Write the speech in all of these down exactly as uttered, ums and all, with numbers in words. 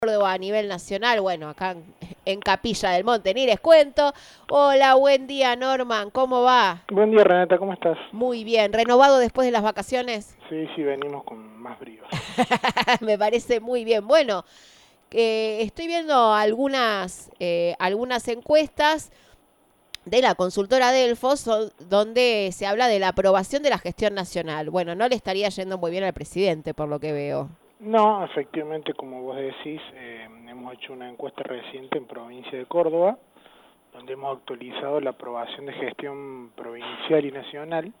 Córdoba a nivel nacional, bueno, acá en, en Capilla del Monte, ni les cuento. Hola, buen día, Norman, ¿cómo va? Buen día, Renata, ¿cómo estás? Muy bien, ¿renovado después de las vacaciones? Sí, sí, venimos con más bríos. Me parece muy bien. Bueno, eh, estoy viendo algunas, eh, algunas encuestas de la consultora Delfos, donde se habla de la aprobación de la gestión nacional. Bueno, no le estaría yendo muy bien al presidente, por lo que veo. No, efectivamente, como vos decís, eh, hemos hecho una encuesta reciente en provincia de Córdoba, donde hemos actualizado la aprobación de gestión provincial y nacional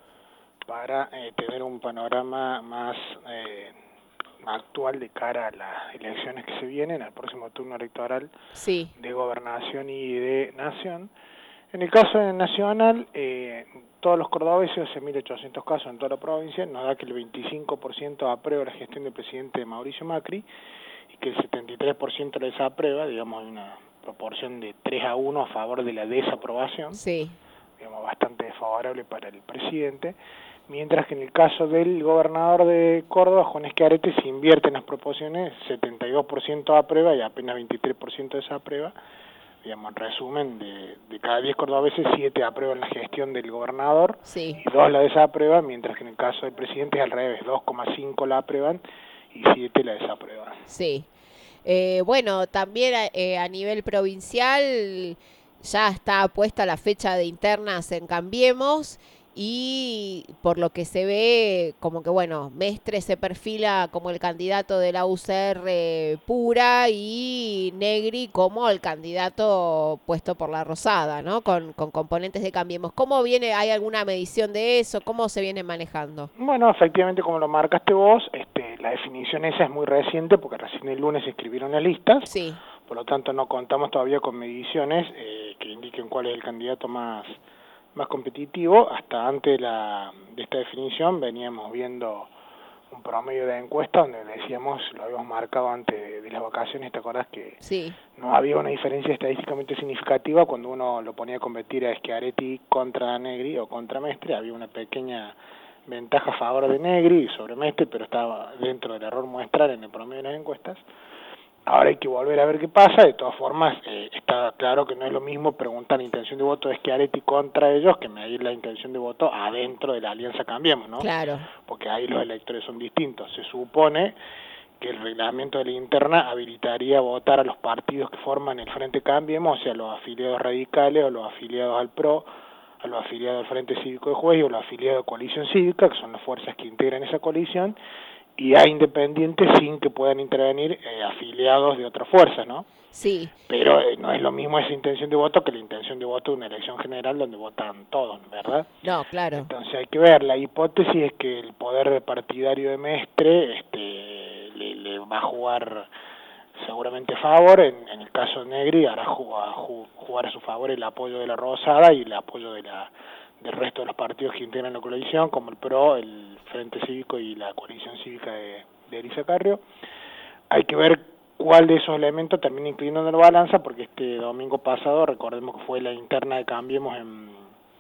para eh, tener un panorama más eh, actual de cara a las elecciones que se vienen, al próximo turno electoral sí. de gobernación y de nación. En el caso de nacional, eh, todos los cordobeses, o sea, mil ochocientos casos en toda la provincia, nos da que el veinticinco por ciento aprueba la gestión del presidente Mauricio Macri y que el setenta y tres por ciento la desaprueba, digamos, hay una proporción de tres a uno a favor de la desaprobación, sí. digamos, bastante desfavorable para el presidente, mientras que en el caso del gobernador de Córdoba, Juan Schiaretti, se invierten las proporciones, setenta y dos por ciento aprueba y apenas veintitrés por ciento desaprueba. Digamos, en resumen, de, de cada diez cordobeses, siete aprueban la gestión del gobernador sí. y dos la desaprueban, mientras que en el caso del presidente es al revés, dos coma cinco la aprueban y siete la desaprueban. Sí. Eh, bueno, también eh, a nivel provincial ya está puesta la fecha de internas en Cambiemos y por lo que se ve, como que bueno, Mestre se perfila como el candidato de la U C R pura y Negri como el candidato puesto por la Rosada, ¿no? Con, con componentes de Cambiemos. ¿Cómo viene? ¿Hay alguna medición de eso? ¿Cómo se viene manejando? Bueno, efectivamente, como lo marcaste vos, este, la definición esa es muy reciente porque recién el lunes se inscribieron las listas. Sí. Por lo tanto, no contamos todavía con mediciones eh, que indiquen cuál es el candidato más más competitivo. Hasta antes de, la, de esta definición veníamos viendo un promedio de encuesta donde decíamos, lo habíamos marcado antes de, de las vacaciones, ¿te acordás que sí. no había una diferencia estadísticamente significativa cuando uno lo ponía a competir a Schiaretti contra Negri o contra Mestre? Había una pequeña ventaja a favor de Negri y sobre Mestre, pero estaba dentro del error muestral en el promedio de las encuestas. Ahora hay que volver a ver qué pasa. De todas formas, eh, está claro que no es lo mismo preguntar la intención de voto de Schiaretti contra ellos que medir la intención de voto adentro de la Alianza Cambiemos, ¿no? Claro. Porque ahí los electores son distintos. Se supone que el reglamento de la interna habilitaría votar a los partidos que forman el Frente Cambiemos, o sea, los afiliados radicales o los afiliados al PRO, a los afiliados al Frente Cívico de Juez o los afiliados a Coalición Cívica, que son las fuerzas que integran esa coalición, y a independientes sin que puedan intervenir eh, afiliados de otras fuerzas, ¿no? Sí. Pero eh, no es lo mismo esa intención de voto que la intención de voto de una elección general donde votan todos, ¿verdad? No, claro. Entonces hay que ver, la hipótesis es que el poder partidario de Mestre este, le, le va a jugar seguramente a favor, en, en el caso de Negri hará jugar, jugar a su favor el apoyo de la Rosada y el apoyo de la del resto de los partidos que integran la coalición, como el PRO, el Frente Cívico y la Coalición Cívica de, de Elisa Carrió. Hay que ver cuál de esos elementos termina inclinando la balanza, porque este domingo pasado, recordemos que fue la interna de Cambiemos en,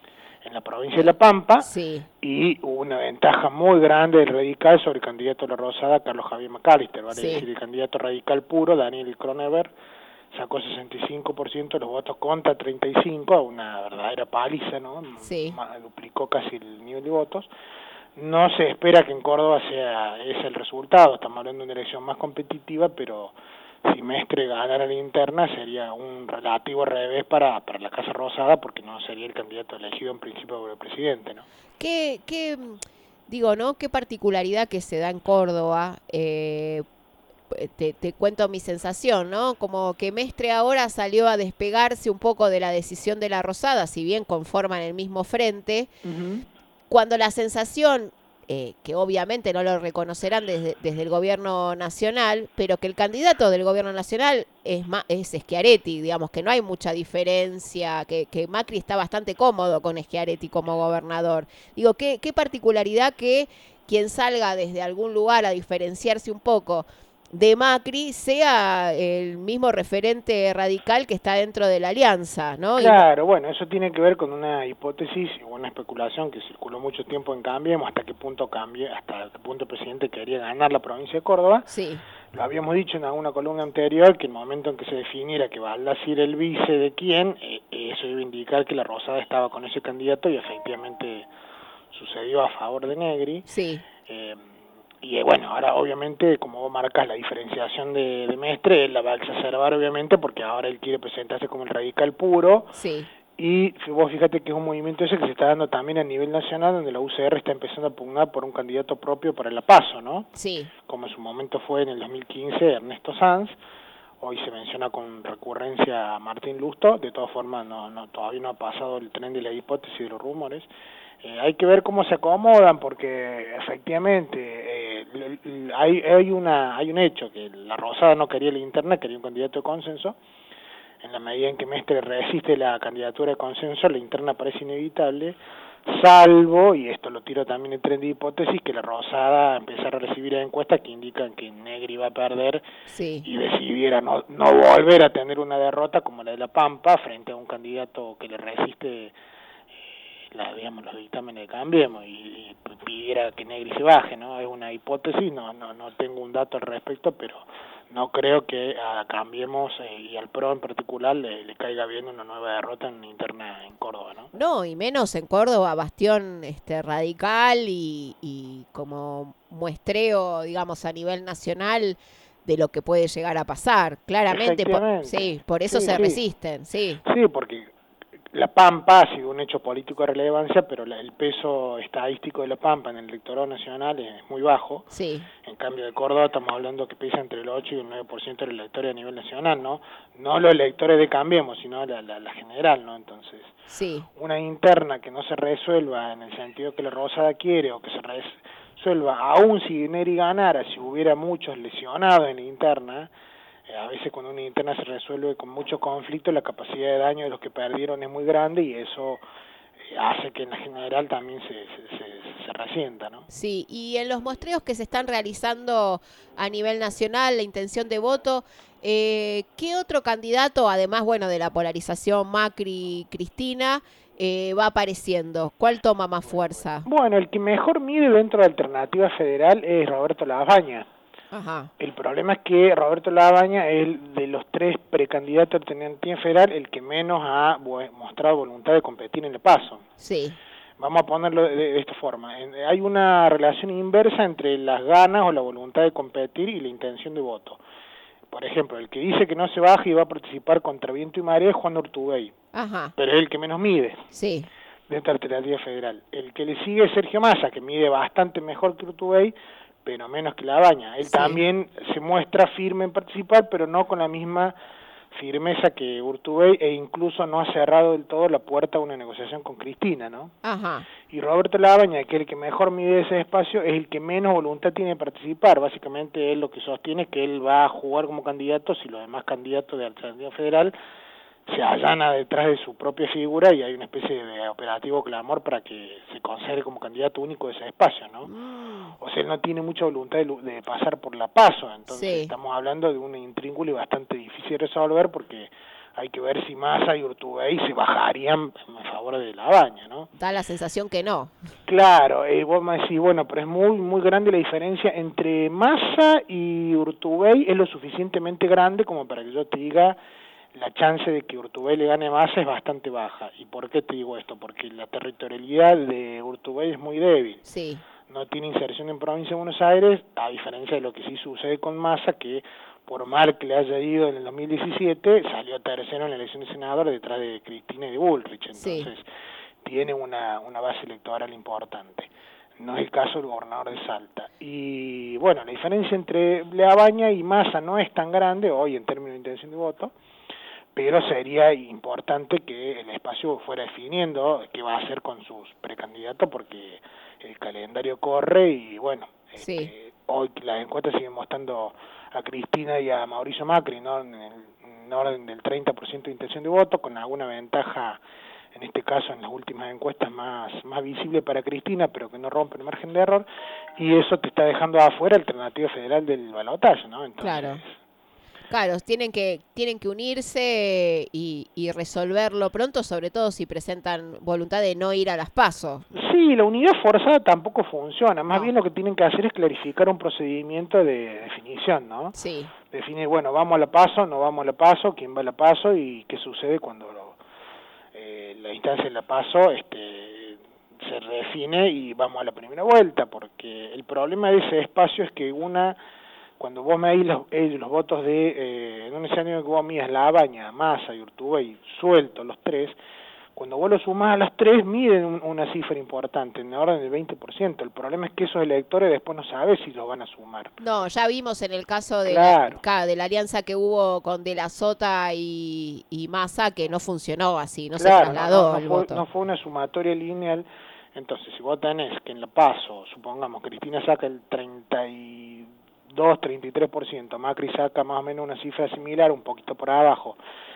en la provincia de La Pampa, sí. y hubo una ventaja muy grande del radical sobre el candidato de la Rosada, Carlos Javier McAllister, ¿vale? Sí. Es decir, el candidato radical puro, Daniel Cronenberg, sacó sesenta y cinco por ciento de los votos contra treinta y cinco, a una verdadera paliza, ¿no? Sí. Duplicó casi el nivel de votos. No se espera que en Córdoba sea ese el resultado, estamos hablando de una elección más competitiva, pero si Mestre ganara la interna sería un relativo revés para, para la Casa Rosada, porque no sería el candidato elegido en principio por el presidente, ¿no? ¿Qué, qué, digo, ¿no? ¿Qué particularidad que se da en Córdoba? Eh, Te, te cuento mi sensación, ¿no? Como que Mestre ahora salió a despegarse un poco de la decisión de la Rosada, si bien conforman el mismo frente, uh-huh. Cuando la sensación, eh, que obviamente no lo reconocerán desde, desde el gobierno nacional, pero que el candidato del gobierno nacional es, es Schiaretti, digamos que no hay mucha diferencia, que, que Macri está bastante cómodo con Schiaretti como gobernador. Digo, ¿qué, qué particularidad que quien salga desde algún lugar a diferenciarse un poco de Macri sea el mismo referente radical que está dentro de la alianza, ¿no? Claro, bueno, eso tiene que ver con una hipótesis o una especulación que circuló mucho tiempo en Cambiemos, hasta qué punto cambie, hasta qué punto el presidente quería ganar la provincia de Córdoba. Sí. Lo habíamos dicho en alguna columna anterior, que el momento en que se definiera que va a ser el vice de quién, eh, eso iba a indicar que la Rosada estaba con ese candidato y efectivamente sucedió a favor de Negri. Sí. Eh, y eh, bueno, ahora obviamente, como vos marcas la diferenciación de, de Mestre, él la va a exacerbar obviamente porque ahora él quiere presentarse como el radical puro. Sí. Y vos fíjate que es un movimiento ese que se está dando también a nivel nacional, donde la U C R está empezando a pugnar por un candidato propio para la PASO, ¿no? Sí. Como en su momento fue en el dos mil quince Ernesto Sanz. Hoy se menciona con recurrencia a Martín Lusto. De todas formas, no, no, todavía no ha pasado el tren de la hipótesis y de los rumores. Eh, hay que ver cómo se acomodan, porque efectivamente eh, hay, hay, una, hay un hecho, que la Rosada no quería la interna, quería un candidato de consenso. En la medida en que Mestre resiste la candidatura de consenso, la interna parece inevitable, salvo, y esto lo tiro también en tren de hipótesis, que la Rosada empezara a recibir encuestas que indican que Negri va a perder, sí, y decidiera no, no volver a tener una derrota como la de La Pampa frente a un candidato que le resiste eh, la, digamos, los dictámenes de Cambiemos y, y pidiera que Negri se baje, ¿no? Es una hipótesis, no, no, no tengo un dato al respecto, pero no creo que a Cambiemos eh, y al P R O en particular le, le caiga bien una nueva derrota en interna en Córdoba, ¿no? No, y menos en Córdoba, bastión este radical y, y como muestreo, digamos, a nivel nacional de lo que puede llegar a pasar. Claramente, por, sí, por eso sí, se sí. resisten, sí. Sí, porque La Pampa ha sido un hecho político de relevancia, pero la, el peso estadístico de La Pampa en el electorado nacional es muy bajo. Sí. En cambio de Córdoba estamos hablando que pesa entre el ocho y el nueve por ciento de los electores a nivel nacional, ¿no? No los electores de Cambiemos, sino la, la, la general, ¿no? Entonces, sí. una interna que no se resuelva en el sentido que la Rosada quiere, o que se resuelva, aún si Negri ganara, si hubiera muchos lesionados en la interna, a veces cuando una interna se resuelve con mucho conflicto, la capacidad de daño de los que perdieron es muy grande y eso hace que en la general también se, se, se, se resienta, ¿no? Sí, y en los muestreos que se están realizando a nivel nacional, la intención de voto, eh, ¿qué otro candidato, además, bueno, de la polarización Macri-Cristina, eh, va apareciendo? ¿Cuál toma más fuerza? Bueno, el que mejor mide dentro de la alternativa federal es Roberto Lavagna. Ajá. El problema es que Roberto Lavagna es el de los tres precandidatos a alternativa federal el que menos ha mostrado voluntad de competir en el paso. Sí. Vamos a ponerlo de, de esta forma. Hay una relación inversa entre las ganas o la voluntad de competir y la intención de voto. Por ejemplo, el que dice que no se baja y va a participar contra viento y marea es Juan Urtubey. Ajá. Pero es el que menos mide. Sí. Dentro de la alternativa federal. El que le sigue es Sergio Massa, que mide bastante mejor que Urtubey, pero menos que Lavagna. Él sí. también se muestra firme en participar, pero no con la misma firmeza que Urtubey, e incluso no ha cerrado del todo la puerta a una negociación con Cristina, ¿no? Ajá. Y Roberto Lavagna, que es el que mejor mide ese espacio, es el que menos voluntad tiene de participar. Básicamente él lo que sostiene es que él va a jugar como candidato si los demás candidatos de Alternativa Federal se allana detrás de su propia figura y hay una especie de operativo clamor para que se considere como candidato único de ese espacio, ¿no? Mm. O sea, él no tiene mucha voluntad de, de pasar por la PASO, entonces sí. estamos hablando de un intríngulo bastante difícil de resolver porque hay que ver si Massa y Urtubey se bajarían en favor de Lavagna, ¿no? Da la sensación que no. Claro, eh, vos me decís, bueno, pero es muy muy grande la diferencia entre Massa y Urtubey, es lo suficientemente grande como para que yo te diga la chance de que Urtubey le gane Massa es bastante baja. ¿Y por qué te digo esto? Porque la territorialidad de Urtubey es muy débil. Sí. No tiene inserción en provincia de Buenos Aires, a diferencia de lo que sí sucede con Massa, que por mal que le haya ido en el dos mil diecisiete, salió tercero en la elección de senador detrás de Cristina y de Bullrich. Entonces, sí. tiene una, una base electoral importante. No es el caso del gobernador de Salta. Y bueno, la diferencia entre Lavagna y Massa no es tan grande hoy en términos de intención de voto, pero sería importante que el espacio fuera definiendo qué va a hacer con sus precandidatos, porque el calendario corre y bueno, sí. este, hoy las encuestas siguen mostrando a Cristina y a Mauricio Macri, ¿no? En el en orden del treinta por ciento de intención de voto, con alguna ventaja en este caso en las últimas encuestas más, más visible para Cristina, pero que no rompe el margen de error, y eso te está dejando afuera Alternativa Federal del balotaje, ¿no? Entonces, claro. Claro, tienen que, tienen que unirse y, y resolverlo pronto, sobre todo si presentan voluntad de no ir a las PASO. Sí, la unidad forzada tampoco funciona, más no. bien lo que tienen que hacer es clarificar un procedimiento de definición, ¿no? Sí. Definir, bueno, vamos a la PASO, no vamos a la PASO, quién va a la PASO y qué sucede cuando lo, eh, la instancia de la PASO este, se redefine y vamos a la primera vuelta, porque el problema de ese espacio es que una... Cuando vos medís los, eh, los votos de, eh, en un escenario que vos midas La Baña, Massa y Urtubey, sueltos los tres, cuando vos lo sumás a los tres, miden un, una cifra importante, en la orden del veinte por ciento. El problema es que esos electores después no saben si los van a sumar. No, ya vimos en el caso de, claro. la, de la alianza que hubo con De la Sota y, y Massa, que no funcionó así, no claro, se trasladó no, no, no el fue, voto. No fue una sumatoria lineal. Entonces, si vos tenés que en la PASO, supongamos, Cristina saca el treinta y dos, treinta y tres por ciento, Macri saca más o menos una cifra similar, un poquito por abajo,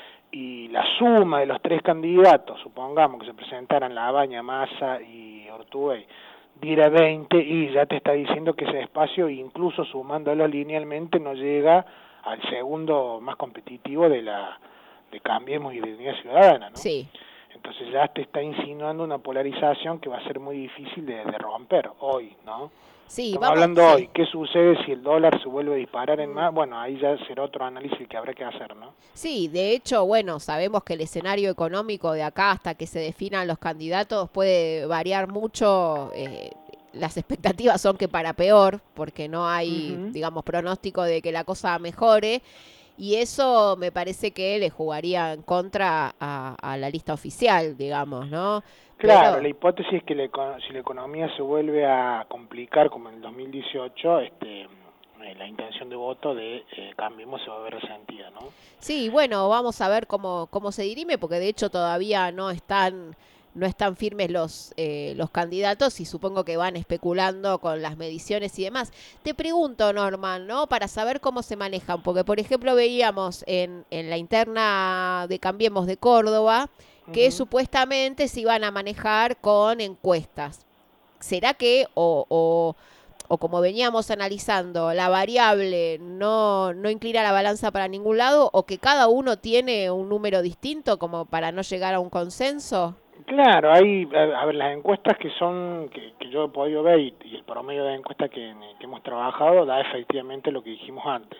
y la suma de los tres candidatos, supongamos que se presentaran La Baña, Massa y Urtubey, diera veinte, y ya te está diciendo que ese espacio, incluso sumándolo linealmente, no llega al segundo más competitivo de la de Cambiemos y de Unidad Ciudadana, ¿no? Sí. Entonces ya te está insinuando una polarización que va a ser muy difícil de, de romper hoy, ¿no? Sí, Estamos vamos, hablando sí. hoy, ¿qué sucede si el dólar se vuelve a disparar en más? Bueno, ahí ya será otro análisis que habrá que hacer, ¿no? Sí, de hecho, bueno, sabemos que el escenario económico de acá hasta que se definan los candidatos puede variar mucho. Eh, las expectativas son que para peor, porque no hay, uh-huh. digamos, pronóstico de que la cosa mejore. Y eso me parece que le jugaría en contra a, a la lista oficial, digamos, ¿no? Claro, Pero... la hipótesis es que la, si la economía se vuelve a complicar como en el dos mil dieciocho, este, eh, la intención de voto de eh, Cambiemos se va a ver resentida, ¿no? Sí, bueno, vamos a ver cómo, cómo se dirime, porque de hecho todavía no están... no están firmes los eh, los candidatos y supongo que van especulando con las mediciones y demás. Te pregunto, Norman, ¿no? Para saber cómo se manejan, porque por ejemplo veíamos en, en la interna de Cambiemos de Córdoba que uh-huh. supuestamente se iban a manejar con encuestas. ¿Será que, o, o, o como veníamos analizando, la variable no, no inclina la balanza para ningún lado, o que cada uno tiene un número distinto como para no llegar a un consenso? Claro, hay, a ver, las encuestas que son, que, que yo he podido ver y, y el promedio de encuestas que, que hemos trabajado da efectivamente lo que dijimos antes.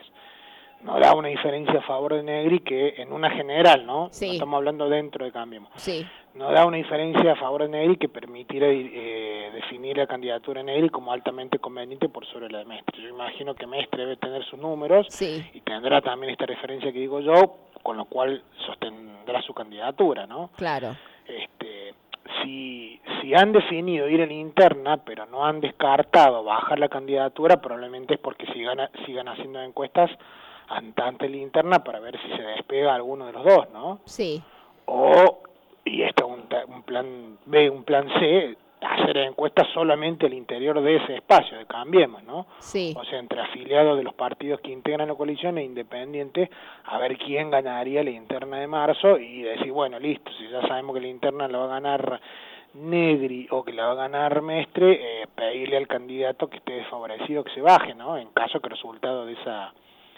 No da una diferencia a favor de Negri que en una general, ¿no? Sí. No estamos hablando dentro de Cambiemos. Sí. No da una diferencia a favor de Negri que permitiera eh, definir la candidatura de Negri como altamente conveniente por sobre la de Mestre. Yo imagino que Mestre debe tener sus números sí. y tendrá también esta referencia que digo yo, con lo cual sostendrá su candidatura, ¿no? Claro. Este, si, si han definido ir en la interna, pero no han descartado bajar la candidatura, probablemente es porque sigan, sigan haciendo encuestas ante la interna para ver si se despega alguno de los dos, ¿no? Sí. O, y esto es un, un plan B, un plan C, hacer encuestas solamente al interior de ese espacio, de Cambiemos, ¿no? Sí. O sea, entre afiliados de los partidos que integran la coalición e independientes, a ver quién ganaría la interna de marzo y decir, bueno, listo, si ya sabemos que la interna la va a ganar Negri o que la va a ganar Mestre, eh, pedirle al candidato que esté desfavorecido que se baje, ¿no? En caso que el resultado de esa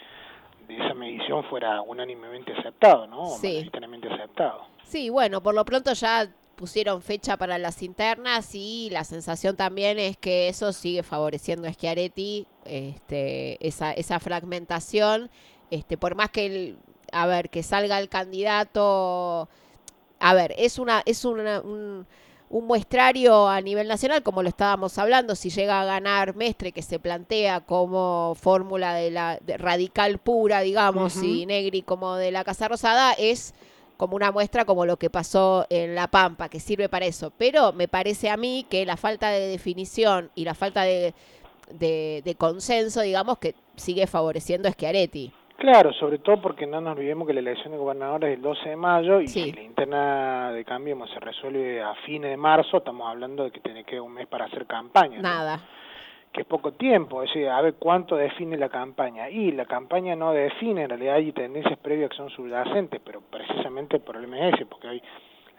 de esa medición fuera unánimemente aceptado, ¿no? O sí. mayoritariamente aceptado. Sí, bueno, por lo pronto ya pusieron fecha para las internas y la sensación también es que eso sigue favoreciendo a Schiaretti, este, esa, esa fragmentación, este, por más que el, a ver, que salga el candidato, a ver, es una, es una, un, un muestrario a nivel nacional, como lo estábamos hablando, si llega a ganar Mestre, que se plantea como fórmula de la de radical pura, digamos, uh-huh. y Negri como de la Casa Rosada, es como una muestra como lo que pasó en La Pampa, que sirve para eso. Pero me parece a mí que la falta de definición y la falta de, de, de consenso, digamos, que sigue favoreciendo a Schiaretti. Claro, sobre todo porque no nos olvidemos que la elección de gobernadores es el doce de mayo y sí. si la interna de Cambiemos se resuelve a fines de marzo, estamos hablando de que tiene que quedar un mes para hacer campaña, ¿no? Nada. Que es poco tiempo, es decir, a ver cuánto define la campaña. Y la campaña no define, en realidad hay tendencias previas que son subyacentes, pero precisamente el problema es ese, porque hoy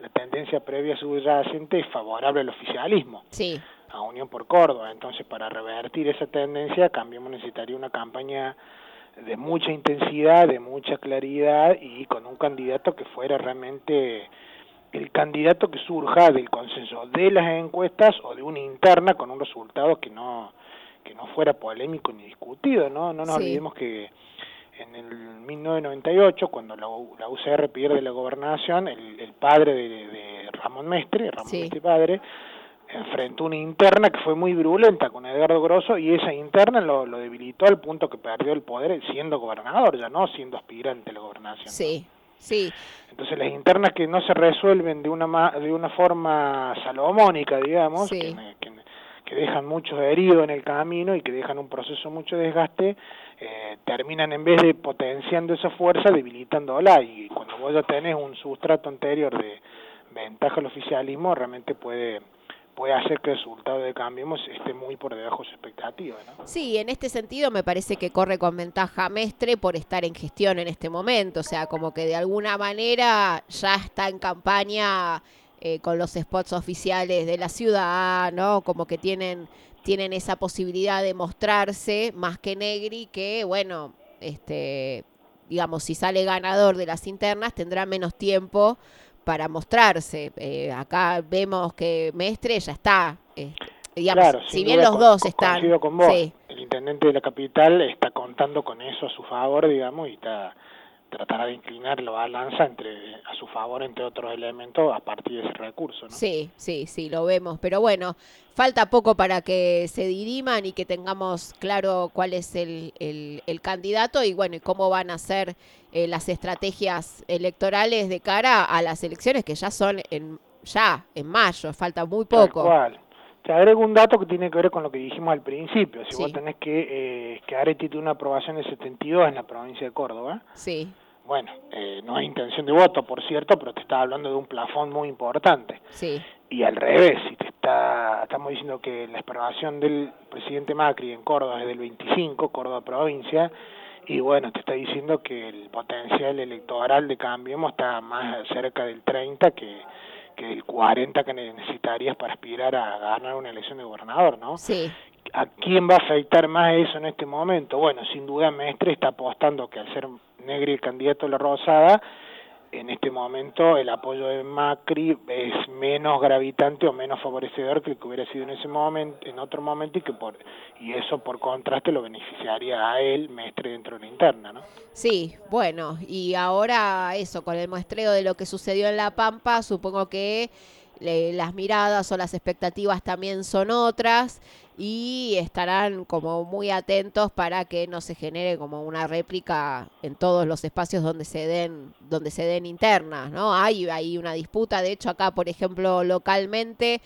la tendencia previa subyacente es favorable al oficialismo, sí, a Unión por Córdoba. Entonces, para revertir esa tendencia, Cambiemos necesitaría una campaña de mucha intensidad, de mucha claridad y con un candidato que fuera realmente el candidato que surja del consenso de las encuestas o de una interna con un resultado que no que no fuera polémico ni discutido, ¿no? No nos sí. olvidemos que en el mil novecientos noventa y ocho, cuando la, U, la U C R pierde la gobernación, el, el padre de, de Ramón Mestre, Ramón Sí. Mestre padre, enfrentó una interna que fue muy virulenta con Edgardo Grosso, y esa interna lo, lo debilitó al punto que perdió el poder siendo gobernador, ya no siendo aspirante a la gobernación. Sí, ¿no? sí. Entonces las internas que no se resuelven de una de una forma salomónica, digamos, Sí. que, que, que dejan muchos heridos en el camino y que dejan un proceso mucho desgaste, eh, terminan en vez de potenciando esa fuerza, debilitándola, y cuando vos ya tenés un sustrato anterior de ventaja al oficialismo, realmente puede puede hacer que el resultado de Cambiemos esté muy por debajo de su expectativa, ¿no? Sí, en este sentido me parece que corre con ventaja Mestre por estar en gestión en este momento, o sea, como que de alguna manera ya está en campaña eh, con los spots oficiales de la ciudad, ¿no? Como que tienen, tienen esa posibilidad de mostrarse más que Negri, que bueno, este, digamos, si sale ganador de las internas tendrá menos tiempo para mostrarse. Eh, acá vemos que Mestre ya está, eh, digamos, claro, si bien duda, los dos co están... coincido con vos. Sí. El intendente de la capital está contando con eso a su favor, digamos, y está tratará de inclinar la balanza entre a su favor, entre otros elementos, a partir de ese recurso, ¿no? Sí, sí, sí, lo vemos. Pero bueno, falta poco para que se diriman y que tengamos claro cuál es el, el, el candidato y bueno, y cómo van a ser eh, las estrategias electorales de cara a las elecciones que ya son en ya en mayo, falta muy poco. Tal cual. Te agrego un dato que tiene que ver con lo que dijimos al principio. Si Sí. vos tenés que, eh, que Areti tiene una aprobación de setenta y dos en la provincia de Córdoba, Sí. bueno, eh, no hay intención de voto, por cierto, pero te está hablando de un plafón muy importante. Sí. Y al revés, si te está, estamos diciendo que la aprobación del presidente Macri en Córdoba es del veinticinco, Córdoba provincia, y bueno, te está diciendo que el potencial electoral de Cambiemos está más cerca del treinta que, que del cuarenta que necesitarías para aspirar a ganar una elección de gobernador, ¿no? Sí. ¿A quién va a afectar más eso en este momento? Bueno, sin duda Mestre está apostando que al ser Negri el candidato de la Rosada, en este momento el apoyo de Macri es menos gravitante o menos favorecedor que el que hubiera sido en ese momento, en otro momento, y que por y eso por contraste lo beneficiaría a él, Mestre, dentro de la interna, ¿no? Sí, bueno, y ahora eso, con el muestreo de lo que sucedió en La Pampa, supongo que le, las miradas o las expectativas también son otras y estarán como muy atentos para que no se genere como una réplica en todos los espacios donde se den donde se den internas, ¿no? Hay, hay una disputa, de hecho acá, por ejemplo, localmente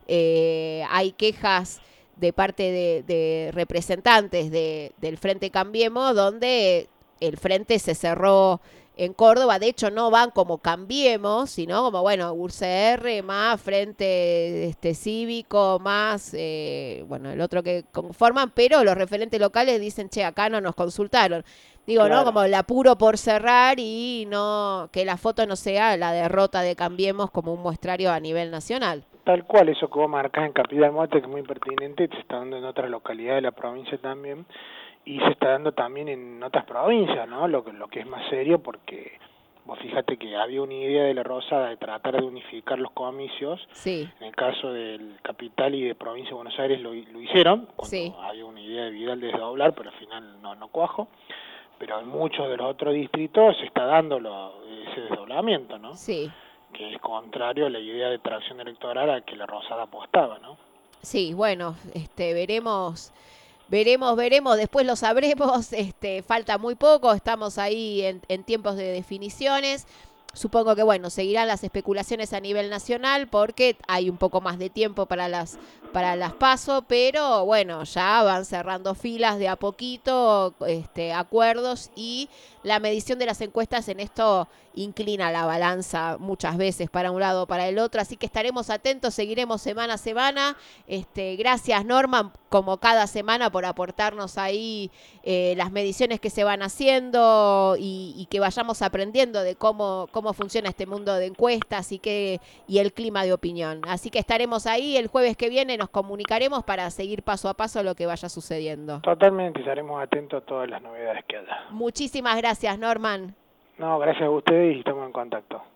eh, hay quejas de parte de, de representantes de, del Frente Cambiemos, donde el frente se cerró en Córdoba. De hecho, no van como Cambiemos, sino como, bueno, U C R más Frente este, Cívico más, eh, bueno, el otro que conforman, pero los referentes locales dicen, che, acá no nos consultaron. Digo, Claro. ¿no? Como el apuro por cerrar y no que la foto no sea la derrota de Cambiemos como un muestrario a nivel nacional. Tal cual, eso que vos marcás en Capital Monte, que es muy pertinente, se está dando en otras localidades de la provincia también, y se está dando también en otras provincias, ¿no? Lo que, lo que es más serio, porque vos fíjate que había una idea de la Rosada de tratar de unificar los comicios. Sí. En el caso del Capital y de Provincia de Buenos Aires lo, lo hicieron, cuando Sí. había una idea de Vidal de desdoblar, pero al final no, no cuajo. Pero en muchos de los otros distritos se está dando lo, ese desdoblamiento, ¿no? Sí. Que es contrario a la idea de tracción electoral a que la Rosada apostaba, ¿no? Sí, bueno, este, veremos, veremos, veremos, después lo sabremos, este, falta muy poco, estamos ahí en, en tiempos de definiciones. Supongo que, bueno, seguirán las especulaciones a nivel nacional porque hay un poco más de tiempo para las para las PASO, pero bueno, ya van cerrando filas de a poquito, este, acuerdos, y la medición de las encuestas en esto inclina la balanza muchas veces para un lado o para el otro, así que estaremos atentos, seguiremos semana a semana. Este, gracias, Norman, como cada semana, por aportarnos ahí eh, las mediciones que se van haciendo y, y que vayamos aprendiendo de cómo, cómo funciona este mundo de encuestas y, que, y el clima de opinión. Así que estaremos ahí el jueves que viene, nos comunicaremos para seguir paso a paso lo que vaya sucediendo. Totalmente, estaremos atentos a todas las novedades que haya. Muchísimas gracias, Norman. No, gracias a ustedes y estamos en contacto.